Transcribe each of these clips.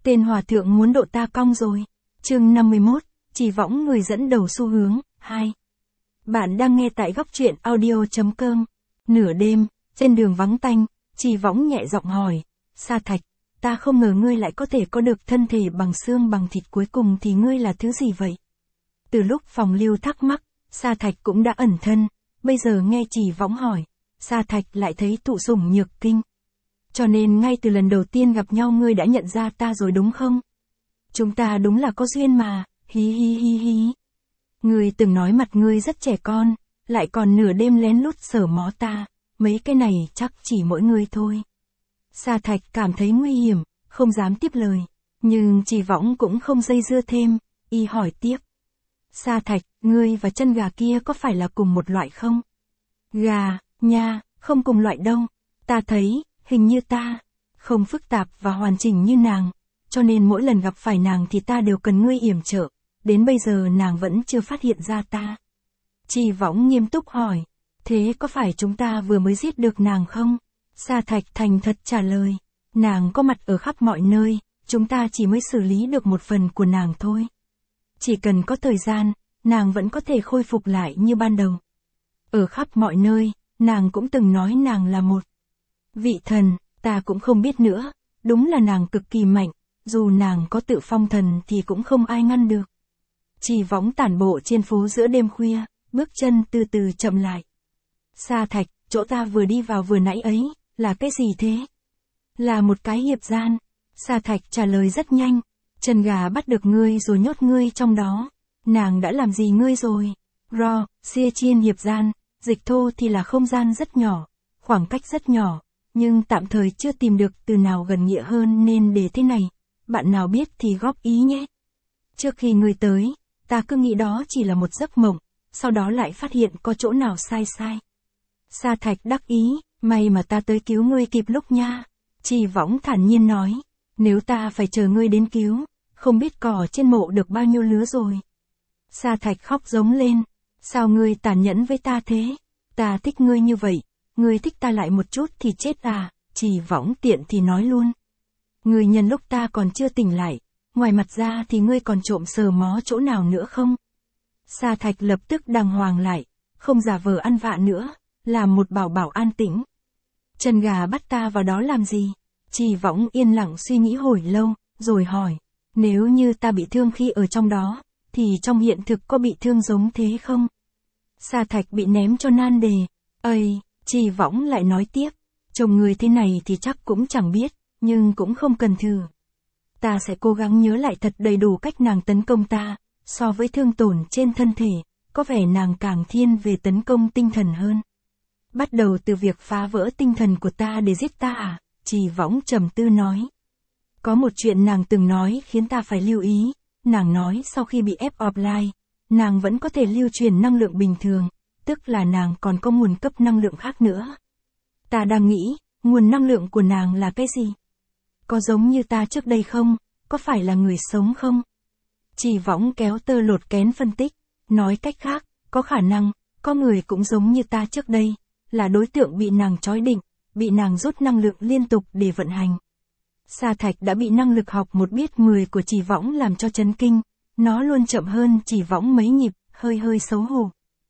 Tên hòa thượng muốn độ ta cong rồi. Chương 51, Chỉ võng người dẫn đầu xu hướng, 2. Bạn đang nghe tại góc truyện audio.com. Nửa đêm, trên đường vắng tanh, Chỉ võng nhẹ giọng hỏi, Sa Thạch, ta không ngờ ngươi lại có thể có được thân thể bằng xương bằng thịt, cuối cùng thì ngươi là thứ gì vậy? Từ lúc Phòng Lưu thắc mắc, Sa Thạch cũng đã ẩn thân, bây giờ nghe Chỉ võng hỏi, Sa Thạch lại thấy thụ sủng nhược kinh. Cho nên ngay từ lần đầu tiên gặp nhau ngươi đã nhận ra ta rồi đúng không? Chúng ta đúng là có duyên mà, hí hí hí hí. Ngươi từng nói mặt ngươi rất trẻ con, lại còn nửa đêm lén lút sờ mó ta, mấy cái này chắc chỉ mỗi ngươi thôi. Sa Thạch cảm thấy nguy hiểm, không dám tiếp lời, nhưng Chỉ võng cũng không dây dưa thêm, y hỏi tiếp. Sa Thạch, ngươi và chân gà kia có phải là cùng một loại không? Gà, nha, không cùng loại đâu, ta thấy, hình như ta, không phức tạp và hoàn chỉnh như nàng, cho nên mỗi lần gặp phải nàng thì ta đều cần ngươi yểm trợ, đến bây giờ nàng vẫn chưa phát hiện ra ta. Chỉ võng nghiêm túc hỏi, thế có phải chúng ta vừa mới giết được nàng không? Sa Thạch thành thật trả lời, nàng có mặt ở khắp mọi nơi, chúng ta chỉ mới xử lý được một phần của nàng thôi. Chỉ cần có thời gian, nàng vẫn có thể khôi phục lại như ban đầu. Ở khắp mọi nơi, nàng cũng từng nói nàng là một vị thần, ta cũng không biết nữa, đúng là nàng cực kỳ mạnh, dù nàng có tự phong thần thì cũng không ai ngăn được. Chỉ võng tản bộ trên phố giữa đêm khuya, bước chân từ từ chậm lại. Sa Thạch, chỗ ta vừa đi vào vừa nãy ấy, là cái gì thế? Là một cái hiệp gian. Sa Thạch trả lời rất nhanh, chân gà bắt được ngươi rồi nhốt ngươi trong đó. Nàng đã làm gì ngươi rồi? Xia chiên hiệp gian, dịch thô thì là không gian rất nhỏ, khoảng cách rất nhỏ, nhưng tạm thời chưa tìm được từ nào gần nghĩa hơn nên để thế này, bạn nào biết thì góp ý nhé. Trước khi ngươi tới, ta cứ nghĩ đó chỉ là một giấc mộng, sau đó lại phát hiện có chỗ nào sai. Sa Thạch đắc ý, may mà ta tới cứu ngươi kịp lúc nha. Chỉ võng thản nhiên nói, nếu ta phải chờ ngươi đến cứu, không biết cỏ trên mộ được bao nhiêu lứa rồi. Sa Thạch khóc giống lên, sao ngươi tàn nhẫn với ta thế? Ta thích ngươi như vậy, ngươi thích ta lại một chút thì chết à? Chỉ võng tiện thì nói luôn. Ngươi nhân lúc ta còn chưa tỉnh lại, ngoài mặt ra thì ngươi còn trộm sờ mó chỗ nào nữa không? Sa Thạch lập tức đàng hoàng lại, không giả vờ ăn vạ nữa, làm một bảo an tĩnh. Chân gà bắt ta vào đó làm gì? Chỉ võng yên lặng suy nghĩ hồi lâu, rồi hỏi, nếu như ta bị thương khi ở trong đó, thì trong hiện thực có bị thương giống thế không? Sa Thạch bị ném cho nan đề. Chỉ võng lại nói tiếp, chồng người thế này thì chắc cũng chẳng biết, nhưng cũng không cần thử. Ta sẽ cố gắng nhớ lại thật đầy đủ cách nàng tấn công ta, so với thương tổn trên thân thể, có vẻ nàng càng thiên về tấn công tinh thần hơn. Bắt đầu từ việc phá vỡ tinh thần của ta để giết ta à? Chỉ võng trầm tư nói. Có một chuyện nàng từng nói khiến ta phải lưu ý, nàng nói sau khi bị ép offline, nàng vẫn có thể lưu truyền năng lượng bình thường, tức là nàng còn có nguồn cấp năng lượng khác nữa. Ta đang nghĩ, nguồn năng lượng của nàng là cái gì? Có giống như ta trước đây không? Có phải là người sống không? Chỉ võng kéo tơ lột kén phân tích, nói cách khác, có khả năng, có người cũng giống như ta trước đây, là đối tượng bị nàng trói định, bị nàng rút năng lượng liên tục để vận hành. Sa Thạch đã bị năng lực học 1 biết 10 của Chỉ võng làm cho chấn kinh, nó luôn chậm hơn Chỉ võng mấy nhịp, hơi xấu hổ.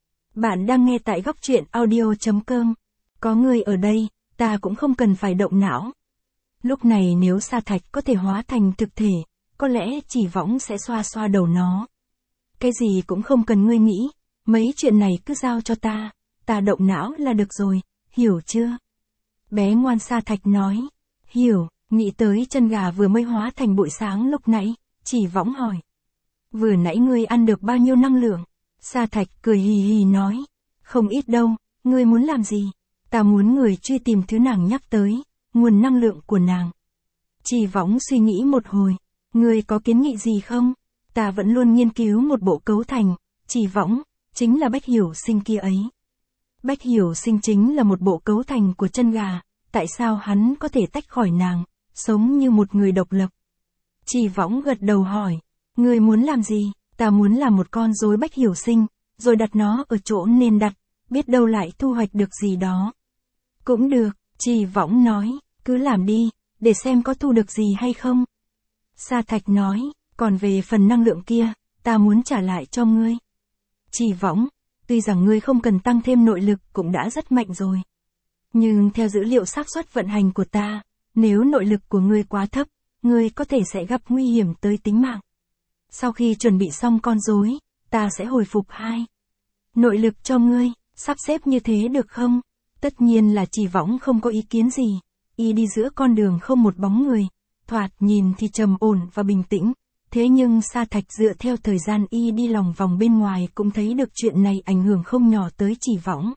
Bạn đang nghe tại góc truyện audio.com. Có người ở đây, ta cũng không cần phải động não. Lúc này nếu Sa Thạch có thể hóa thành thực thể, có lẽ Chỉ võng sẽ xoa đầu nó. Cái gì cũng không cần ngươi nghĩ, mấy chuyện này cứ giao cho ta động não là được rồi, hiểu chưa? Bé ngoan. Sa Thạch nói, hiểu. Nghĩ tới chân gà vừa mới hóa thành buổi sáng lúc nãy, Chỉ võng hỏi. Vừa nãy ngươi ăn được bao nhiêu năng lượng? Sa Thạch cười hì hì nói, không ít đâu, ngươi muốn làm gì? Ta muốn người truy tìm thứ nàng nhắc tới, nguồn năng lượng của nàng. Chỉ võng suy nghĩ một hồi, ngươi có kiến nghị gì không? Ta vẫn luôn nghiên cứu một bộ cấu thành, Chỉ võng, chính là Bách Hiểu Sinh kia ấy. Bách Hiểu Sinh chính là một bộ cấu thành của chân gà, tại sao hắn có thể tách khỏi nàng, sống như một người độc lập? Chỉ võng gật đầu hỏi, ngươi muốn làm gì? Ta muốn làm một con rối Bách Hiểu Sinh, rồi đặt nó ở chỗ nên đặt, biết đâu lại thu hoạch được gì đó. Cũng được, Chỉ võng nói, cứ làm đi, để xem có thu được gì hay không. Sa Thạch nói, còn về phần năng lượng kia, ta muốn trả lại cho ngươi. Chỉ Võng, tuy rằng ngươi không cần tăng thêm nội lực cũng đã rất mạnh rồi. Nhưng theo dữ liệu xác suất vận hành của ta, nếu nội lực của ngươi quá thấp, ngươi có thể sẽ gặp nguy hiểm tới tính mạng. Sau khi chuẩn bị xong con rối, ta sẽ hồi phục 2 nội lực cho ngươi, sắp xếp như thế được không? Tất nhiên là Chỉ Võng không có ý kiến gì. Y đi giữa con đường không một bóng người, thoạt nhìn thì trầm ổn và bình tĩnh. Thế nhưng Sa Thạch dựa theo thời gian y đi lòng vòng bên ngoài cũng thấy được chuyện này ảnh hưởng không nhỏ tới Chỉ Võng.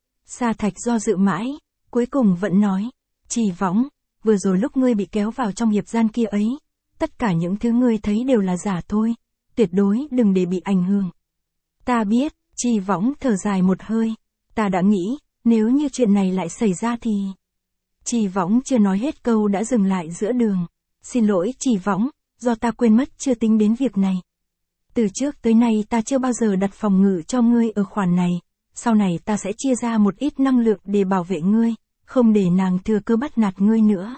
Sa Thạch do dự mãi, cuối cùng vẫn nói, Chỉ Võng, vừa rồi lúc ngươi bị kéo vào trong hiệp gian kia ấy, tất cả những thứ ngươi thấy đều là giả thôi, tuyệt đối đừng để bị ảnh hưởng. Ta biết, Chỉ Võng thở dài một hơi, ta đã nghĩ, nếu như chuyện này lại xảy ra thì... Chỉ Võng chưa nói hết câu đã dừng lại giữa đường. Xin lỗi Chỉ Võng, do ta quên mất chưa tính đến việc này. Từ trước tới nay ta chưa bao giờ đặt phòng ngự cho ngươi ở khoản này, sau này ta sẽ chia ra một ít năng lượng để bảo vệ ngươi, không để nàng thừa cơ bắt nạt ngươi nữa.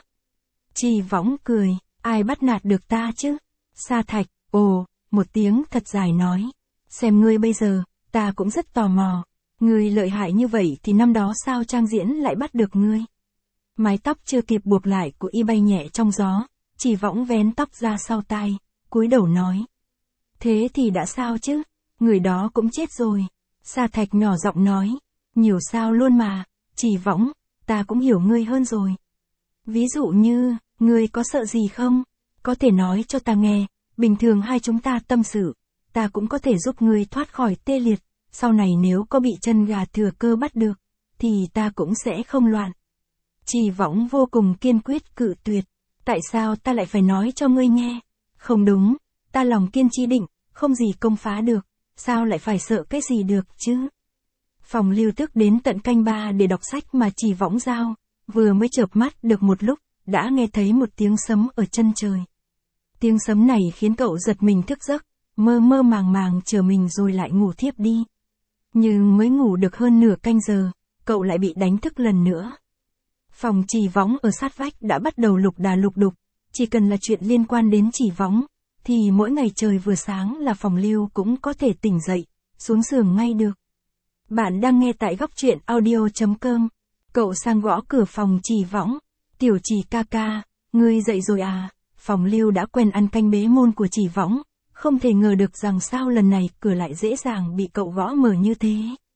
Chỉ Võng cười, ai bắt nạt được ta chứ? Sa Thạch, ồ, một tiếng thật dài nói, xem ngươi bây giờ, ta cũng rất tò mò, ngươi lợi hại như vậy thì năm đó sao Trang Diễn lại bắt được ngươi? Mái tóc chưa kịp buộc lại của y bay nhẹ trong gió, Chỉ Võng vén tóc ra sau tai, cúi đầu nói. Thế thì đã sao chứ, người đó cũng chết rồi. Sa Thạch nhỏ giọng nói, nhiều sao luôn mà, Chỉ Võng, ta cũng hiểu ngươi hơn rồi. Ví dụ như, ngươi có sợ gì không? Có thể nói cho ta nghe, bình thường hai chúng ta tâm sự, ta cũng có thể giúp ngươi thoát khỏi tê liệt, sau này nếu có bị chân gà thừa cơ bắt được, thì ta cũng sẽ không loạn. Chỉ Võng vô cùng kiên quyết cự tuyệt, tại sao ta lại phải nói cho ngươi nghe? Không đúng, ta lòng kiên chi định, không gì công phá được, sao lại phải sợ cái gì được chứ? Phòng Lưu Tức đến tận canh 3 để đọc sách mà Chỉ Võng giao, vừa mới chợp mắt được một lúc, đã nghe thấy một tiếng sấm ở chân trời. Tiếng sấm này khiến cậu giật mình thức giấc, mơ mơ màng màng chờ mình rồi lại ngủ thiếp đi. Nhưng mới ngủ được hơn nửa canh giờ, cậu lại bị đánh thức lần nữa. Phòng Chỉ Võng ở sát vách đã bắt đầu lục đà lục đục, chỉ cần là chuyện liên quan đến Chỉ Võng, thì mỗi ngày trời vừa sáng là phòng Lưu cũng có thể tỉnh dậy, xuống giường ngay được. Bạn đang nghe tại góc truyện audio.com. Cậu sang gõ cửa phòng Chỉ Võng. Tiểu Chỉ ca ca, ngươi dậy rồi à? Phòng Lưu đã quen ăn canh bế môn của Chỉ Võng, không thể ngờ được rằng sao lần này cửa lại dễ dàng bị cậu gõ mở như thế.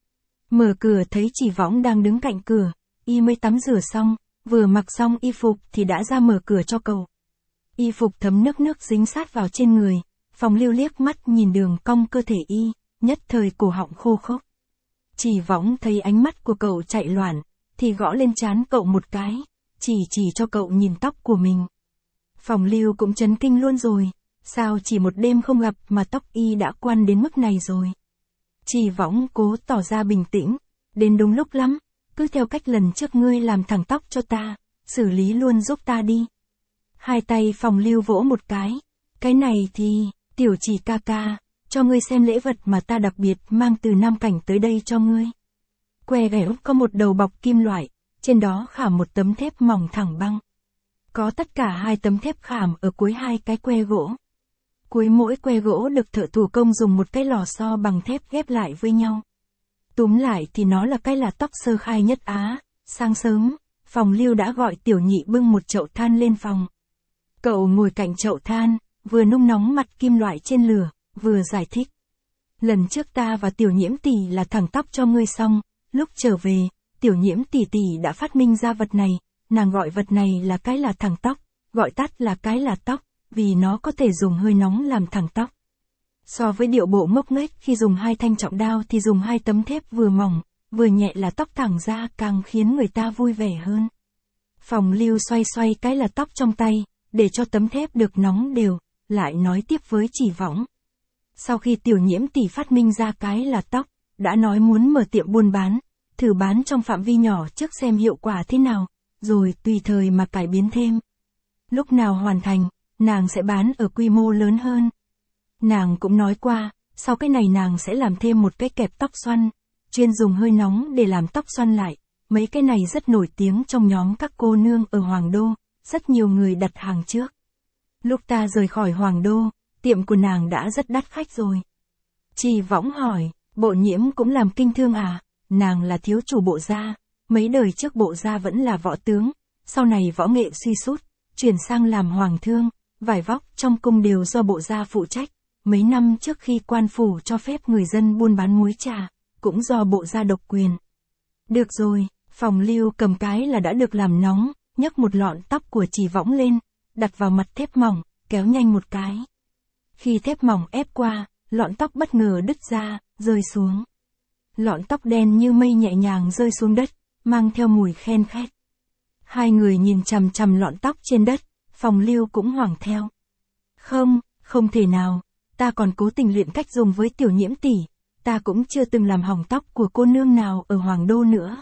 Mở cửa thấy Chỉ Võng đang đứng cạnh cửa, y mới tắm rửa xong, vừa mặc xong y phục thì đã ra mở cửa cho cậu. Y phục thấm nước dính sát vào trên người, Phòng Lưu liếc mắt nhìn đường cong cơ thể y, nhất thời cổ họng khô khốc. Chỉ Võng thấy ánh mắt của cậu chạy loạn, thì gõ lên trán cậu một cái, chỉ cho cậu nhìn tóc của mình. Phòng Lưu cũng chấn kinh luôn rồi, sao chỉ một đêm không gặp mà tóc y đã quăn đến mức này rồi. Chỉ Võng cố tỏ ra bình tĩnh, đến đúng lúc lắm, cứ theo cách lần trước ngươi làm thẳng tóc cho ta, xử lý luôn giúp ta đi. Hai tay Phòng Lưu vỗ một cái này thì, Tiểu Chỉ ca ca, cho ngươi xem lễ vật mà ta đặc biệt mang từ Nam Cảnh tới đây cho ngươi. Que ghẻ có một đầu bọc kim loại, trên đó khảm một tấm thép mỏng thẳng băng. Có tất cả 2 tấm thép khảm ở cuối 2 cái que gỗ. Cuối mỗi que gỗ được thợ thủ công dùng một cái lò xo bằng thép ghép lại với nhau. Túm lại thì nó là cái là tóc sơ khai nhất Á. Sáng sớm, Phòng Lưu đã gọi Tiểu Nhị bưng một chậu than lên phòng. Cậu ngồi cạnh chậu than, vừa nung nóng mặt kim loại trên lửa, vừa giải thích. Lần trước ta và Tiểu Nhiễm tỷ là thẳng tóc cho ngươi xong, lúc trở về, Tiểu Nhiễm tỷ đã phát minh ra vật này, nàng gọi vật này là cái là thẳng tóc, gọi tắt là cái là tóc, vì nó có thể dùng hơi nóng làm thẳng tóc. So với điệu bộ ngốc nghếch khi dùng 2 thanh trọng đao thì dùng 2 tấm thép vừa mỏng, vừa nhẹ là tóc thẳng ra càng khiến người ta vui vẻ hơn. Phòng Lưu xoay cái là tóc trong tay, để cho tấm thép được nóng đều, lại nói tiếp với Chỉ Võng. Sau khi Tiểu Nhiễm tỷ phát minh ra cái là tóc, đã nói muốn mở tiệm buôn bán, thử bán trong phạm vi nhỏ trước xem hiệu quả thế nào, rồi tùy thời mà cải biến thêm. Lúc nào hoàn thành, nàng sẽ bán ở quy mô lớn hơn. Nàng cũng nói qua, sau cái này nàng sẽ làm thêm một cái kẹp tóc xoăn, chuyên dùng hơi nóng để làm tóc xoăn lại. Mấy cái này rất nổi tiếng trong nhóm các cô nương ở Hoàng Đô, rất nhiều người đặt hàng trước. Lúc ta rời khỏi Hoàng Đô, tiệm của nàng đã rất đắt khách rồi. Trì Võng hỏi, Bộ Nhiễm cũng làm kinh thương à? Nàng là thiếu chủ Bộ gia, mấy đời trước Bộ gia vẫn là võ tướng, sau này võ nghệ suy sút, chuyển sang làm hoàng thương, vải vóc trong cung đều do Bộ gia phụ trách. Mấy năm trước khi quan phủ cho phép người dân buôn bán muối trà, cũng do Bộ gia độc quyền. Được rồi, Phòng Lưu cầm cái là đã được làm nóng, nhấc một lọn tóc của Trì Võng lên, đặt vào mặt thép mỏng, kéo nhanh một cái. Khi thép mỏng ép qua, lọn tóc bất ngờ đứt ra, rơi xuống. Lọn tóc đen như mây nhẹ nhàng rơi xuống đất, mang theo mùi khen khét. Hai người nhìn chằm chằm lọn tóc trên đất, Phòng Lưu cũng hoảng theo. Không thể nào, ta còn cố tình luyện cách dùng với Tiểu Nhiễm tỷ, ta cũng chưa từng làm hỏng tóc của cô nương nào ở Hoàng Đô nữa.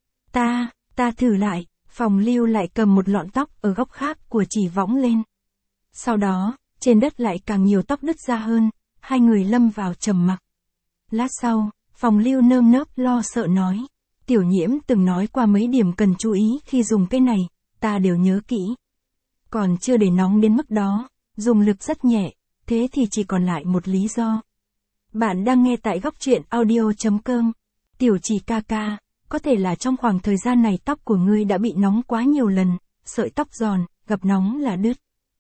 Ta thử lại, Phòng Lưu lại cầm một lọn tóc ở góc khác của Trì Võng lên. Sau đó, trên đất lại càng nhiều tóc đứt ra hơn, hai người lâm vào trầm mặc. Lát sau, Phòng Lưu nơm nớp lo sợ nói, Tiểu Nhiễm từng nói qua mấy điểm cần chú ý khi dùng cái này, ta đều nhớ kỹ. Còn chưa để nóng đến mức đó, dùng lực rất nhẹ, thế thì chỉ còn lại một lý do. Bạn đang nghe tại góc truyện audio.com. Tiểu Trì ca ca, có thể là trong khoảng thời gian này tóc của ngươi đã bị nóng quá nhiều lần, sợi tóc giòn, gặp nóng là đứt.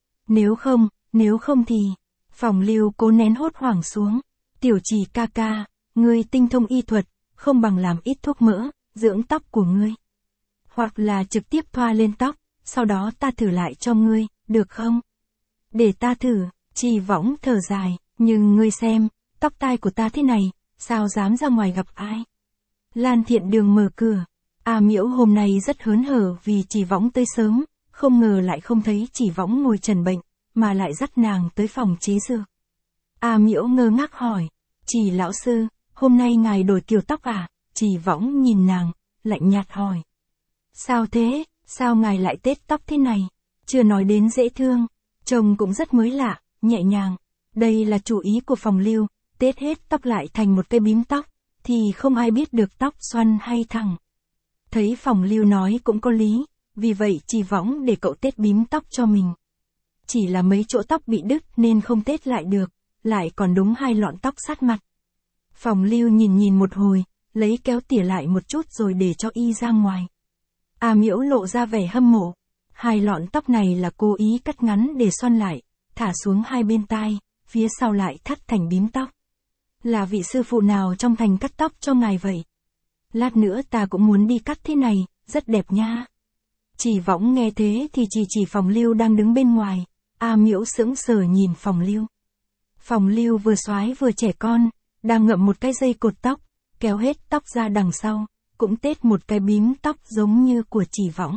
Nếu không thì, Phòng Lưu cố nén hốt hoảng xuống. Tiểu Trì ca ca, ngươi tinh thông y thuật, không bằng làm ít thuốc mỡ, dưỡng tóc của ngươi. Hoặc là trực tiếp thoa lên tóc, sau đó ta thử lại cho ngươi, được không? Để ta thử, Trì Võng thở dài, nhưng ngươi xem, tóc tai của ta thế này, sao dám ra ngoài gặp ai? Lan Thiện Đường mở cửa. A Miễu hôm nay rất hớn hở vì Trì Võng tới sớm, không ngờ lại không thấy Trì Võng ngồi trần bệnh, mà lại dắt nàng tới phòng chế dược. A Miễu ngơ ngác hỏi, Trì lão sư, hôm nay ngài đổi kiểu tóc à? Trì Võng nhìn nàng, lạnh nhạt hỏi. Sao thế, sao ngài lại tết tóc thế này? Chưa nói đến dễ thương, trông cũng rất mới lạ, nhẹ nhàng. Đây là chủ ý của Phòng Lưu, tết hết tóc lại thành một cây bím tóc, thì không ai biết được tóc xoăn hay thẳng. Thấy Phòng Lưu nói cũng có lý, vì vậy Trì Võng để cậu tết bím tóc cho mình. Chỉ là mấy chỗ tóc bị đứt nên không tết lại được, lại còn đúng hai lọn tóc sát mặt. Phòng Lưu nhìn một hồi, lấy kéo tỉa lại một chút rồi để cho y ra ngoài. A Miễu lộ ra vẻ hâm mộ. Hai lọn tóc này là cố ý cắt ngắn để xoăn lại, thả xuống hai bên tai, phía sau lại thắt thành bím tóc. Là vị sư phụ nào trong thành cắt tóc cho ngài vậy? Lát nữa ta cũng muốn đi cắt thế này, rất đẹp nha. Trì Võng nghe thế thì chỉ Phòng Lưu đang đứng bên ngoài. A Miễu sững sờ nhìn Phòng Lưu. Phòng Lưu vừa xoái vừa trẻ con, đang ngậm một cái dây cột tóc, kéo hết tóc ra đằng sau, cũng tết một cái bím tóc giống như của Trì Võng.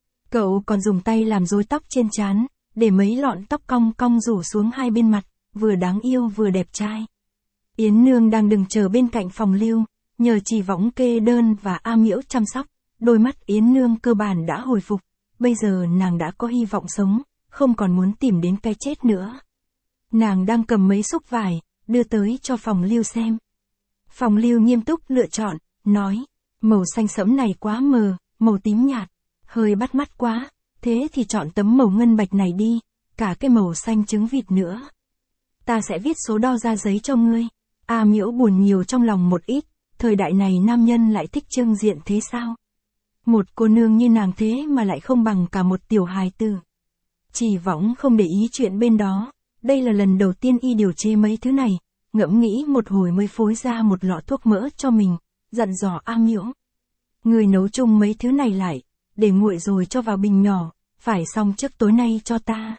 Cậu còn dùng tay làm rối tóc trên trán, để mấy lọn tóc cong cong rủ xuống hai bên mặt, vừa đáng yêu vừa đẹp trai. Yến Nương đang đứng chờ bên cạnh Phòng Lưu, nhờ Trì Võng kê đơn và A Miễu chăm sóc, đôi mắt Yến Nương cơ bản đã hồi phục, bây giờ nàng đã có hy vọng sống, không còn muốn tìm đến cái chết nữa. Nàng đang cầm mấy xúc vải, đưa tới cho Phòng Lưu xem. Phòng Lưu nghiêm túc lựa chọn, nói, màu xanh sẫm này quá mờ, màu tím nhạt, hơi bắt mắt quá, thế thì chọn tấm màu ngân bạch này đi, cả cái màu xanh trứng vịt nữa. Ta sẽ viết số đo ra giấy cho ngươi. A Miễu buồn nhiều trong lòng một ít, thời đại này nam nhân lại thích trưng diện thế sao? Một cô nương như nàng thế mà lại không bằng cả một tiểu hài tử. Trì Võng không để ý chuyện bên đó, đây là lần đầu tiên y điều chế mấy thứ này, ngẫm nghĩ một hồi mới phối ra một lọ thuốc mỡ cho mình, dặn dò A Miễu. Người nấu chung mấy thứ này lại, để nguội rồi cho vào bình nhỏ, phải xong trước tối nay cho ta.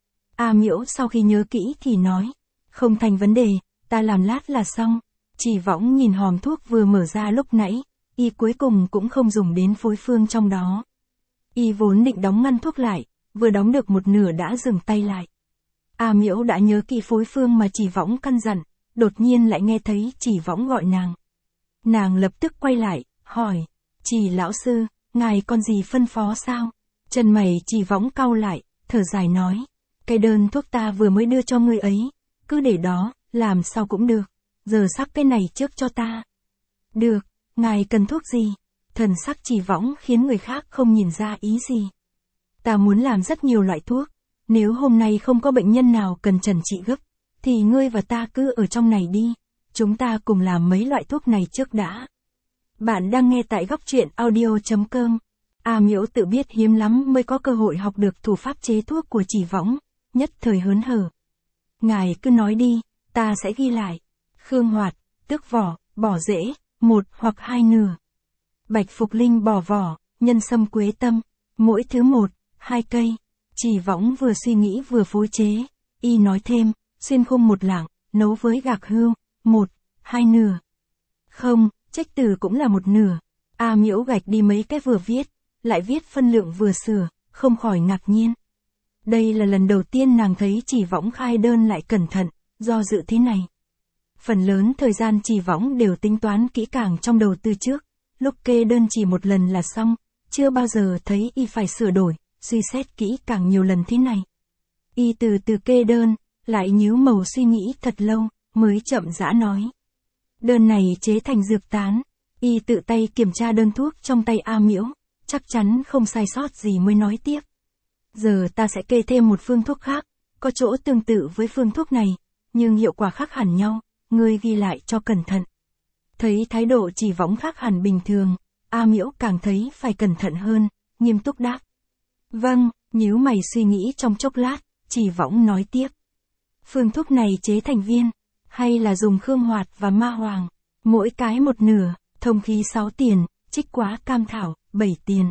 A Miễu sau khi nhớ kỹ thì nói, không thành vấn đề, ta làm lát là xong. Trì Võng nhìn hòm thuốc vừa mở ra lúc nãy, y cuối cùng cũng không dùng đến phối phương trong đó. Y vốn định đóng ngăn thuốc lại, vừa đóng được một nửa đã dừng tay lại. A Miễu đã nhớ kỹ phối phương mà Trì Võng căn dặn, đột nhiên lại nghe thấy Trì Võng gọi nàng. Nàng lập tức quay lại, hỏi, Trì lão sư, ngài còn gì phân phó sao? Chân mày Trì Võng cau lại, thở dài nói, cái đơn thuốc ta vừa mới đưa cho ngươi ấy, cứ để đó, làm sao cũng được, giờ sắc cái này trước cho ta. Được, ngài cần thuốc gì? Thần sắc Trì Võng khiến người khác không nhìn ra ý gì. Ta muốn làm rất nhiều loại thuốc, nếu hôm nay không có bệnh nhân nào cần trần trị gấp, thì ngươi và ta cứ ở trong này đi, chúng ta cùng làm mấy loại thuốc này trước đã. Bạn đang nghe tại góc truyện audio.com. A Miễu tự biết hiếm lắm mới có cơ hội học được thủ pháp chế thuốc của Chỉ Võng, nhất thời hớn hở. Ngài cứ nói đi, ta sẽ ghi lại. Khương hoạt, tước vỏ, bỏ rễ, 1 hoặc 2 nửa. Bạch phục linh bỏ vỏ, nhân sâm quế tâm, mỗi thứ 1, 2 cây. Chỉ Võng vừa suy nghĩ vừa phối chế, y nói thêm, xuyên khung 1 lạng, nấu với gạc hươu, 1, 2 nửa. Không, trách từ cũng là 1 nửa. A Miễu gạch đi mấy cái vừa viết, lại viết phân lượng vừa sửa, không khỏi ngạc nhiên. Đây là lần đầu tiên nàng thấy Chỉ Võng khai đơn lại cẩn thận, do dự thế này. Phần lớn thời gian Chỉ Võng đều tính toán kỹ càng trong đầu từ trước, lúc kê đơn chỉ một lần là xong, chưa bao giờ thấy y phải sửa đổi, suy xét kỹ càng nhiều lần thế này. Y từ từ kê đơn, lại nhíu màu suy nghĩ thật lâu, mới chậm rãi nói. Đơn này chế thành dược tán, y tự tay kiểm tra đơn thuốc trong tay A Miễu, chắc chắn không sai sót gì mới nói tiếp. Giờ ta sẽ kê thêm một phương thuốc khác, có chỗ tương tự với phương thuốc này, nhưng hiệu quả khác hẳn nhau, ngươi ghi lại cho cẩn thận. Thấy thái độ Chỉ Võng khác hẳn bình thường, A Miễu càng thấy phải cẩn thận hơn, nghiêm túc đáp. Vâng, nhíu mày suy nghĩ trong chốc lát, Chỉ Võng nói tiếp. Phương thuốc này chế thành viên, hay là dùng khương hoạt và ma hoàng, mỗi cái 1 nửa, thông khí 6 tiền, trích quá cam thảo, 7 tiền.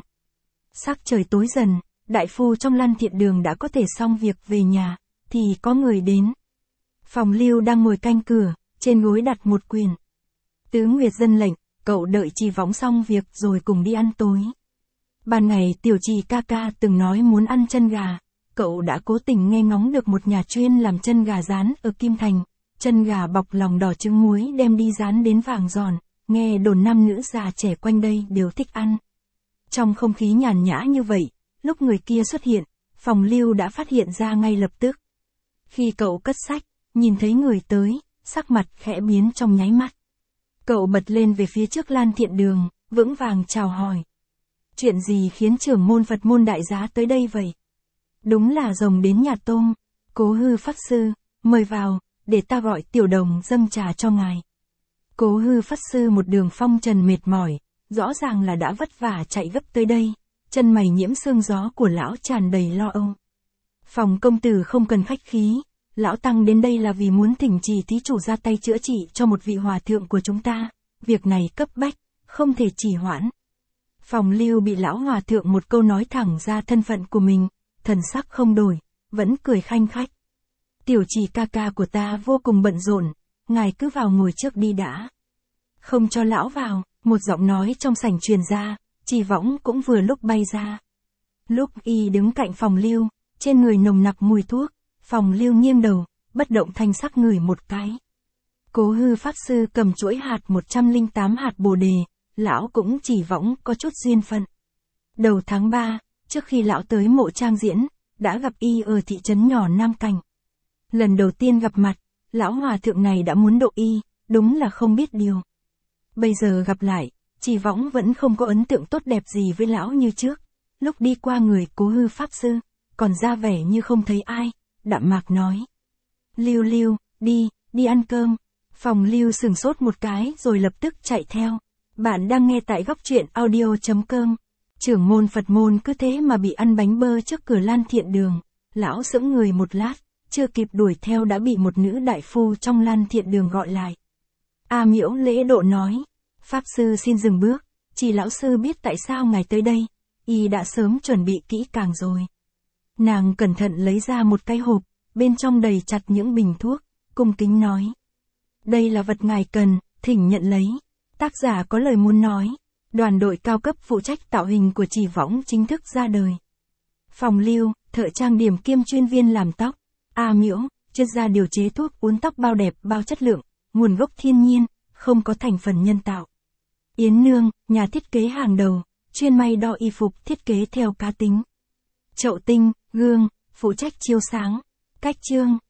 Sắc trời tối dần, đại phu trong Lan Thiện Đường đã có thể xong việc về nhà, thì có người đến. Phòng Lưu đang ngồi canh cửa, trên gối đặt một quyển. Tứ Nguyệt dân lệnh, cậu đợi Chỉ Võng xong việc rồi cùng đi ăn tối. Ban ngày Tiểu Trì ca ca từng nói muốn ăn chân gà, cậu đã cố tình nghe ngóng được một nhà chuyên làm chân gà rán ở Kim Thành, chân gà bọc lòng đỏ trứng muối đem đi rán đến vàng giòn, nghe đồn nam nữ già trẻ quanh đây đều thích ăn. Trong không khí nhàn nhã như vậy, lúc người kia xuất hiện, Phòng Lưu đã phát hiện ra ngay lập tức. Khi cậu cất sách, nhìn thấy người tới, sắc mặt khẽ biến trong nháy mắt. Cậu bật lên về phía trước Lan Thiện Đường, vững vàng chào hỏi. Chuyện gì khiến trưởng môn Phật môn đại giá tới đây vậy? Đúng là rồng đến nhà tôm. Cố Hư Pháp Sư, mời vào, để ta gọi Tiểu Đồng dâng trà cho ngài. Cố Hư Pháp Sư một đường phong trần mệt mỏi, rõ ràng là đã vất vả chạy gấp tới đây, chân mày nhiễm sương gió của lão tràn đầy lo âu. Phòng công tử không cần khách khí, lão tăng đến đây là vì muốn thỉnh Trì thí chủ ra tay chữa trị cho một vị hòa thượng của chúng ta, việc này cấp bách, không thể trì hoãn. Phòng Lưu bị lão hòa thượng một câu nói thẳng ra thân phận của mình, thần sắc không đổi, vẫn cười khanh khách. Tiểu Trì ca ca của ta vô cùng bận rộn, ngài cứ vào ngồi trước đi đã. Không cho lão vào, một giọng nói trong sảnh truyền ra, Chỉ Võng cũng vừa lúc bay ra. Lúc y đứng cạnh Phòng Lưu, trên người nồng nặc mùi thuốc, Phòng Lưu nghiêng đầu, bất động thanh sắc ngửi một cái. Cố Hư Pháp Sư cầm chuỗi hạt 108 hạt bồ đề, lão cũng Chỉ Võng có chút duyên phận. Đầu tháng 3, trước khi lão tới mộ Trang Diễn, đã gặp y ở thị trấn nhỏ Nam Cảnh. Lần đầu tiên gặp mặt, lão hòa thượng này đã muốn độ y, đúng là không biết điều. Bây giờ gặp lại, Chỉ Võng vẫn không có ấn tượng tốt đẹp gì với lão như trước. Lúc đi qua người Cố Hư Pháp Sư, còn ra vẻ như không thấy ai, đạm mạc nói. Lưu, đi ăn cơm. Phòng Lưu sừng sốt một cái rồi lập tức chạy theo. Bạn đang nghe tại góc truyện audio.com. Trưởng môn Phật môn cứ thế mà bị ăn bánh bơ trước cửa Lan Thiện Đường. Lão sững người một lát, chưa kịp đuổi theo đã bị một nữ đại phu trong Lan Thiện Đường gọi lại. A Miễu lễ độ nói. Pháp sư xin dừng bước, Chỉ lão sư biết tại sao ngài tới đây, y đã sớm chuẩn bị kỹ càng rồi. Nàng cẩn thận lấy ra một cái hộp, bên trong đầy chặt những bình thuốc, cung kính nói. Đây là vật ngài cần, thỉnh nhận lấy. Tác giả có lời muốn nói. Đoàn đội cao cấp phụ trách tạo hình của Chỉ Võng chính thức ra đời. Phòng Lưu, thợ trang điểm kiêm chuyên viên làm tóc. A Miễu, chuyên gia điều chế thuốc uốn tóc bao đẹp bao chất lượng, nguồn gốc thiên nhiên, không có thành phần nhân tạo. Yến Nương, nhà thiết kế hàng đầu, chuyên may đo y phục thiết kế theo cá tính. Chậu Tinh, gương, phụ trách chiếu sáng, cách chương,